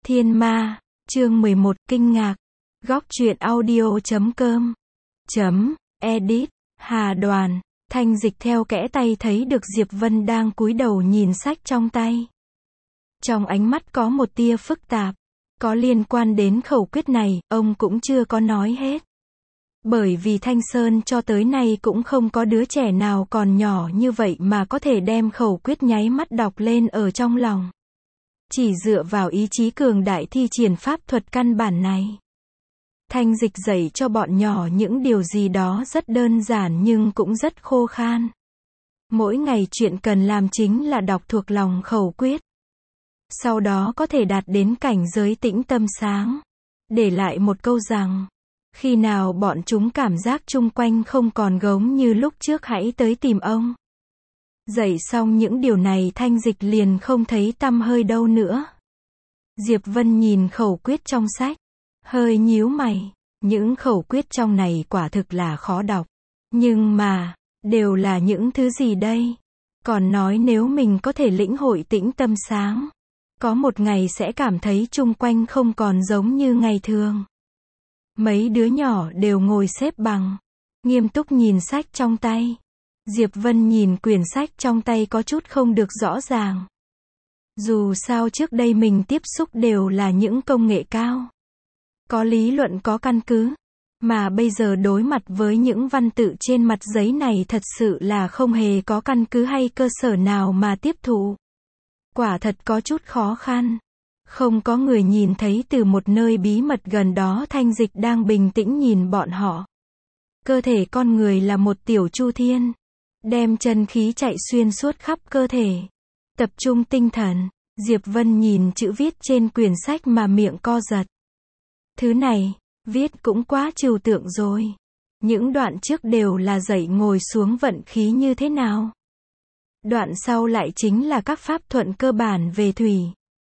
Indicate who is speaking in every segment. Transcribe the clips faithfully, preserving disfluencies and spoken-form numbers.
Speaker 1: Thiên Ma, chương mười một, kinh ngạc. Góc truyện audio chấm com chấm edit. Hà Đoàn, Thanh Dịch theo kẽ tay thấy được Diệp Vân đang cúi đầu nhìn sách trong tay. Trong ánh mắt có một tia phức tạp. Có liên quan đến khẩu quyết này, ông cũng chưa có nói hết. Bởi vì Thanh Sơn cho tới nay cũng không có đứa trẻ nào còn nhỏ như vậy mà có thể đem khẩu quyết nháy mắt đọc lên ở trong lòng. Chỉ dựa vào ý chí cường đại thi triển pháp thuật căn bản này. Thanh Dịch dạy cho bọn nhỏ những điều gì đó rất đơn giản nhưng cũng rất khô khan. Mỗi ngày chuyện cần làm chính là đọc thuộc lòng khẩu quyết. Sau đó có thể đạt đến cảnh giới tĩnh tâm sáng. Để lại một câu rằng, khi nào bọn chúng cảm giác chung quanh không còn gống như lúc trước hãy tới tìm ông. Dạy xong những điều này Thanh Dịch liền không thấy tăm hơi đâu nữa. Diệp Vân nhìn khẩu quyết trong sách, hơi nhíu mày. Những khẩu quyết trong này quả thực là khó đọc. Nhưng mà, đều là những thứ gì đây? Còn nói nếu mình có thể lĩnh hội tĩnh tâm sáng, có một ngày sẽ cảm thấy chung quanh không còn giống như ngày thường. Mấy đứa nhỏ đều ngồi xếp bằng, nghiêm túc nhìn sách trong tay. Diệp Vân nhìn quyển sách trong tay có chút không được rõ ràng. Dù sao trước đây mình tiếp xúc đều là những công nghệ cao. Có lý luận có căn cứ. Mà bây giờ đối mặt với những văn tự trên mặt giấy này thật sự là không hề có căn cứ hay cơ sở nào mà tiếp thụ. Quả thật có chút khó khăn. Không có người nhìn thấy từ một nơi bí mật gần đó Thanh Dịch đang bình tĩnh nhìn bọn họ. Cơ thể con người là một tiểu chu thiên. Đem chân khí chạy xuyên suốt khắp cơ thể. Tập trung tinh thần. Diệp Vân nhìn chữ viết trên quyển sách mà miệng co giật. Thứ này, viết cũng quá trừu tượng rồi. Những đoạn trước đều là dạy ngồi xuống vận khí như thế nào. Đoạn sau lại chính là các pháp thuận cơ bản về thủy,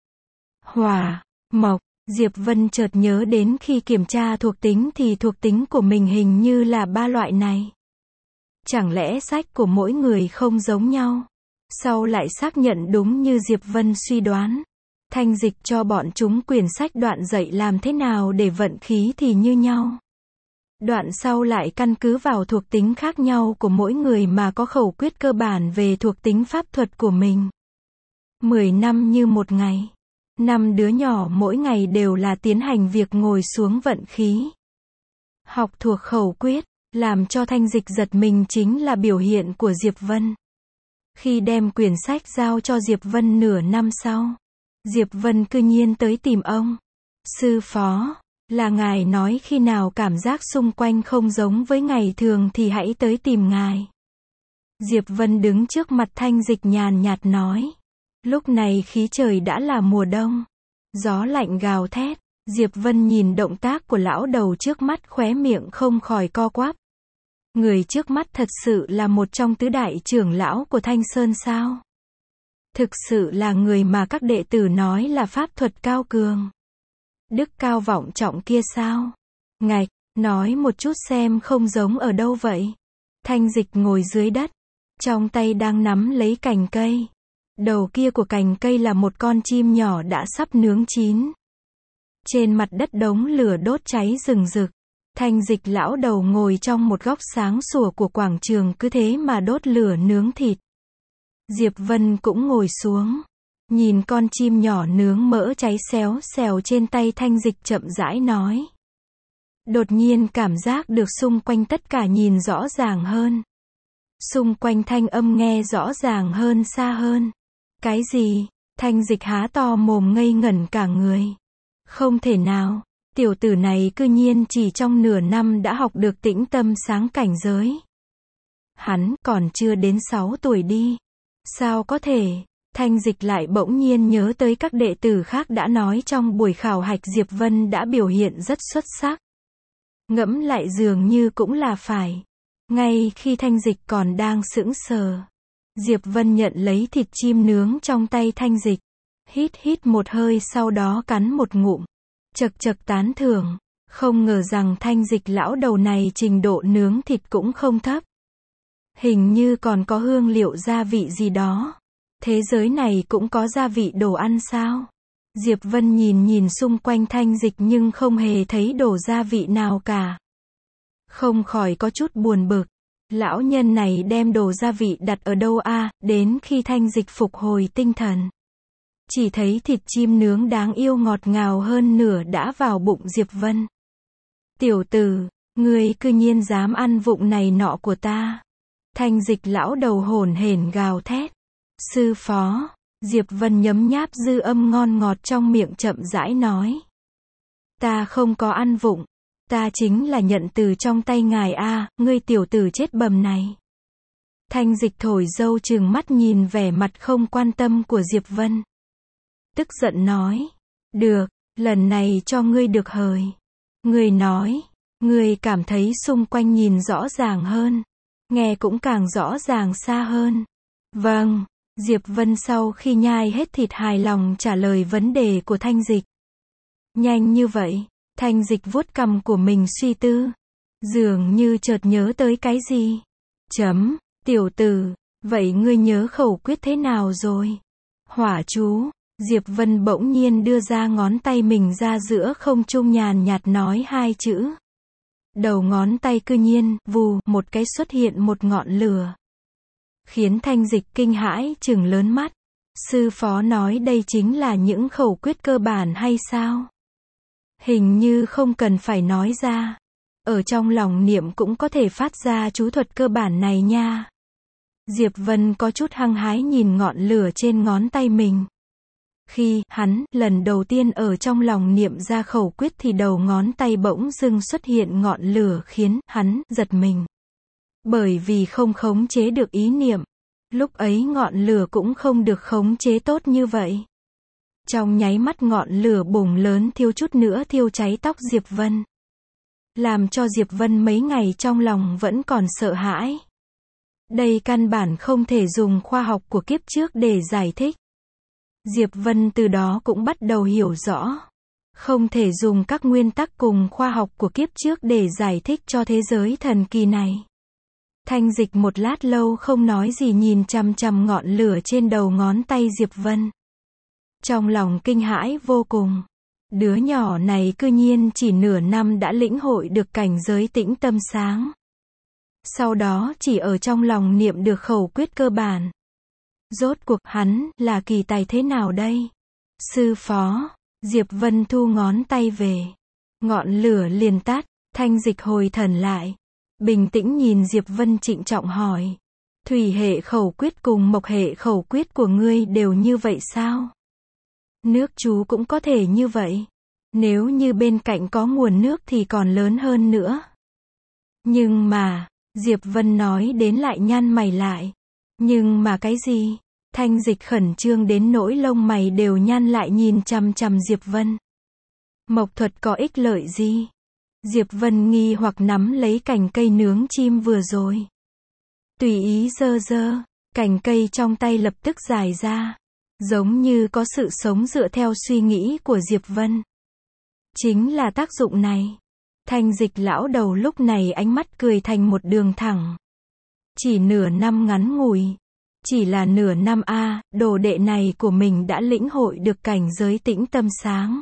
Speaker 1: hỏa, mộc. Diệp Vân chợt nhớ đến khi kiểm tra thuộc tính thì thuộc tính của mình hình như là ba loại này. Chẳng lẽ sách của mỗi người không giống nhau? Sau lại xác nhận đúng như Diệp Vân suy đoán. Thanh Dịch cho bọn chúng quyển sách đoạn dạy làm thế nào để vận khí thì như nhau. Đoạn sau lại căn cứ vào thuộc tính khác nhau của mỗi người mà có khẩu quyết cơ bản về thuộc tính pháp thuật của mình. Mười năm như một ngày. Năm đứa nhỏ mỗi ngày đều là tiến hành việc ngồi xuống vận khí. Học thuộc khẩu quyết, làm cho Thanh Dịch giật mình chính là biểu hiện của Diệp Vân. Khi đem quyển sách giao cho Diệp Vân nửa năm sau, Diệp Vân cư nhiên tới tìm ông. Sư phó, là ngài nói khi nào cảm giác xung quanh không giống với ngày thường thì hãy tới tìm ngài. Diệp Vân đứng trước mặt Thanh Dịch nhàn nhạt nói. Lúc này khí trời đã là mùa đông. Gió lạnh gào thét. Diệp Vân nhìn động tác của lão đầu trước mắt khóe miệng không khỏi co quắp. Người trước mắt thật sự là một trong tứ đại trưởng lão của Thanh Sơn sao? Thực sự là người mà các đệ tử nói là pháp thuật cao cường, đức cao vọng trọng kia sao? Ngạch, nói một chút xem không giống ở đâu vậy? Thanh Dịch ngồi dưới đất, trong tay đang nắm lấy cành cây. Đầu kia của cành cây là một con chim nhỏ đã sắp nướng chín. Trên mặt đất đống lửa đốt cháy rừng rực. Thanh Dịch lão đầu ngồi trong một góc sáng sủa của quảng trường cứ thế mà đốt lửa nướng thịt. Diệp Vân cũng ngồi xuống. Nhìn con chim nhỏ nướng mỡ cháy xéo xèo trên tay Thanh Dịch chậm rãi nói. Đột nhiên cảm giác được xung quanh tất cả nhìn rõ ràng hơn. Xung quanh thanh âm nghe rõ ràng hơn xa hơn. Cái gì? Thanh Dịch há to mồm ngây ngẩn cả người. Không thể nào, tiểu tử này cư nhiên chỉ trong nửa năm đã học được tĩnh tâm sáng cảnh giới. Hắn còn chưa đến sáu tuổi đi. Sao có thể? Thanh Dịch lại bỗng nhiên nhớ tới các đệ tử khác đã nói trong buổi khảo hạch Diệp Vân đã biểu hiện rất xuất sắc. Ngẫm lại dường như cũng là phải. Ngay khi Thanh Dịch còn đang sững sờ, Diệp Vân nhận lấy thịt chim nướng trong tay Thanh Dịch. Hít hít một hơi sau đó cắn một ngụm. Chật chật tán thưởng. Không ngờ rằng Thanh Dịch lão đầu này trình độ nướng thịt cũng không thấp. Hình như còn có hương liệu gia vị gì đó. Thế giới này cũng có gia vị đồ ăn sao? Diệp Vân nhìn nhìn xung quanh Thanh Dịch nhưng không hề thấy đổ gia vị nào cả. Không khỏi có chút buồn bực. Lão nhân này đem đồ gia vị đặt ở đâu a? Đến khi Thanh Dịch phục hồi tinh thần, chỉ thấy thịt chim nướng đáng yêu ngọt ngào hơn nửa đã vào bụng Diệp Vân. Tiểu tử, ngươi cư nhiên dám ăn vụng này nọ của ta. Thanh Dịch lão đầu hổn hển gào thét. Sư phó, Diệp Vân nhấm nháp dư âm ngon ngọt trong miệng chậm rãi nói. Ta không có ăn vụng. Ta chính là nhận từ trong tay ngài a, ngươi tiểu tử chết bầm này. Thanh Dịch thổi dâu trừng mắt nhìn vẻ mặt không quan tâm của Diệp Vân. Tức giận nói. Được, lần này cho ngươi được hời. Ngươi nói, ngươi cảm thấy xung quanh nhìn rõ ràng hơn. Nghe cũng càng rõ ràng xa hơn. Vâng, Diệp Vân sau khi nhai hết thịt hài lòng trả lời vấn đề của Thanh Dịch. Nhanh như vậy, Thanh Dịch vuốt cằm của mình suy tư. Dường như chợt nhớ tới cái gì. Chấm, tiểu tử, vậy ngươi nhớ khẩu quyết thế nào rồi? Hỏa chú, Diệp Vân bỗng nhiên đưa ra ngón tay mình ra giữa không trung nhàn nhạt nói hai chữ. Đầu ngón tay cư nhiên, vù, một cái xuất hiện một ngọn lửa. Khiến Thanh Dịch kinh hãi trừng lớn mắt. Sư phó nói đây chính là những khẩu quyết cơ bản hay sao? Hình như không cần phải nói ra. Ở trong lòng niệm cũng có thể phát ra chú thuật cơ bản này nha. Diệp Vân có chút hăng hái nhìn ngọn lửa trên ngón tay mình. Khi hắn lần đầu tiên ở trong lòng niệm ra khẩu quyết thì đầu ngón tay bỗng dưng xuất hiện ngọn lửa khiến hắn giật mình. Bởi vì không khống chế được ý niệm. Lúc ấy ngọn lửa cũng không được khống chế tốt như vậy. Trong nháy mắt ngọn lửa bùng lớn thiêu chút nữa thiêu cháy tóc Diệp Vân. Làm cho Diệp Vân mấy ngày trong lòng vẫn còn sợ hãi. Đây căn bản không thể dùng khoa học của kiếp trước để giải thích. Diệp Vân từ đó cũng bắt đầu hiểu rõ. Không thể dùng các nguyên tắc cùng khoa học của kiếp trước để giải thích cho thế giới thần kỳ này. Thanh Dịch một lát lâu không nói gì nhìn chằm chằm ngọn lửa trên đầu ngón tay Diệp Vân. Trong lòng kinh hãi vô cùng. Đứa nhỏ này cư nhiên chỉ nửa năm đã lĩnh hội được cảnh giới tĩnh tâm sáng. Sau đó chỉ ở trong lòng niệm được khẩu quyết cơ bản. Rốt cuộc hắn là kỳ tài thế nào đây? Sư phó, Diệp Vân thu ngón tay về. Ngọn lửa liền tắt, Thanh Dịch hồi thần lại. Bình tĩnh nhìn Diệp Vân trịnh trọng hỏi. Thủy hệ khẩu quyết cùng mộc hệ khẩu quyết của ngươi đều như vậy sao? Nước chú cũng có thể như vậy. Nếu như bên cạnh có nguồn nước thì còn lớn hơn nữa. Nhưng mà, Diệp Vân nói đến lại nhăn mày lại. Nhưng mà cái gì? Thanh Dịch khẩn trương đến nỗi lông mày đều nhăn lại nhìn chằm chằm Diệp Vân. Mộc thuật có ích lợi gì? Diệp Vân nghi hoặc nắm lấy cành cây nướng chim vừa rồi. Tùy ý giơ giơ, cành cây trong tay lập tức dài ra. Giống như có sự sống dựa theo suy nghĩ của Diệp Vân. Chính là tác dụng này. Thanh Dịch lão đầu lúc này ánh mắt cười thành một đường thẳng. Chỉ nửa năm ngắn ngủi. Chỉ là nửa năm a, đồ đệ này của mình đã lĩnh hội được cảnh giới tĩnh tâm sáng.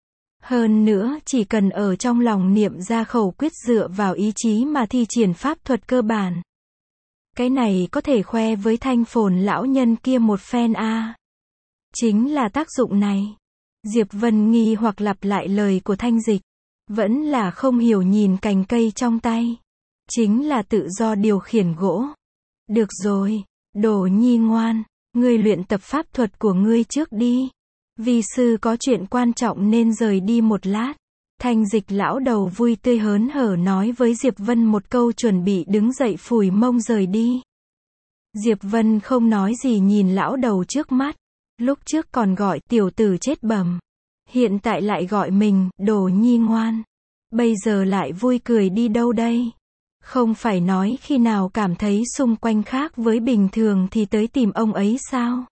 Speaker 1: Hơn nữa, chỉ cần ở trong lòng niệm ra khẩu quyết dựa vào ý chí mà thi triển pháp thuật cơ bản. Cái này có thể khoe với Thanh Phồn lão nhân kia một phen a. Chính là tác dụng này. Diệp Vân nghi hoặc lặp lại lời của Thanh Dịch. Vẫn là không hiểu nhìn cành cây trong tay. Chính là tự do điều khiển gỗ. Được rồi, Đồ nhi ngoan, ngươi luyện tập pháp thuật của ngươi trước đi. Vi sư có chuyện quan trọng nên rời đi một lát. Thanh Dịch lão đầu vui tươi hớn hở nói với Diệp Vân một câu chuẩn bị đứng dậy phủi mông rời đi. Diệp Vân không nói gì nhìn lão đầu trước mắt. Lúc trước còn gọi tiểu tử chết bẩm. Hiện tại lại gọi mình, đồ nhi ngoan. Bây giờ lại vui cười đi đâu đây? Không phải nói khi nào cảm thấy xung quanh khác với bình thường thì tới tìm ông ấy sao?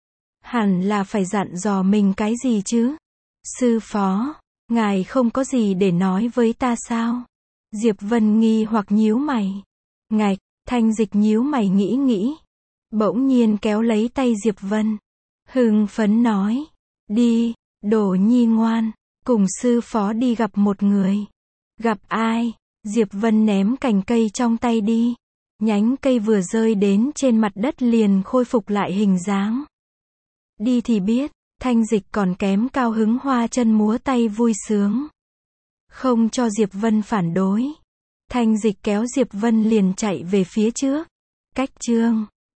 Speaker 1: Hẳn là phải dặn dò mình cái gì chứ? Sư phó, ngài không có gì để nói với ta sao? Diệp Vân nghi hoặc nhíu mày. Ngạch, Thanh Dịch nhíu mày nghĩ nghĩ. Bỗng nhiên kéo lấy tay Diệp Vân. Hưng phấn nói. Đi, Đổ nhi ngoan, cùng sư phó đi gặp một người. Gặp ai? Diệp Vân ném cành cây trong tay đi. Nhánh cây vừa rơi đến trên mặt đất liền khôi phục lại hình dáng. Đi thì biết, Thanh Dịch còn kém cao hứng hoa chân múa tay vui sướng. Không cho Diệp Vân phản đối. Thanh Dịch kéo Diệp Vân liền chạy về phía trước. Cách chương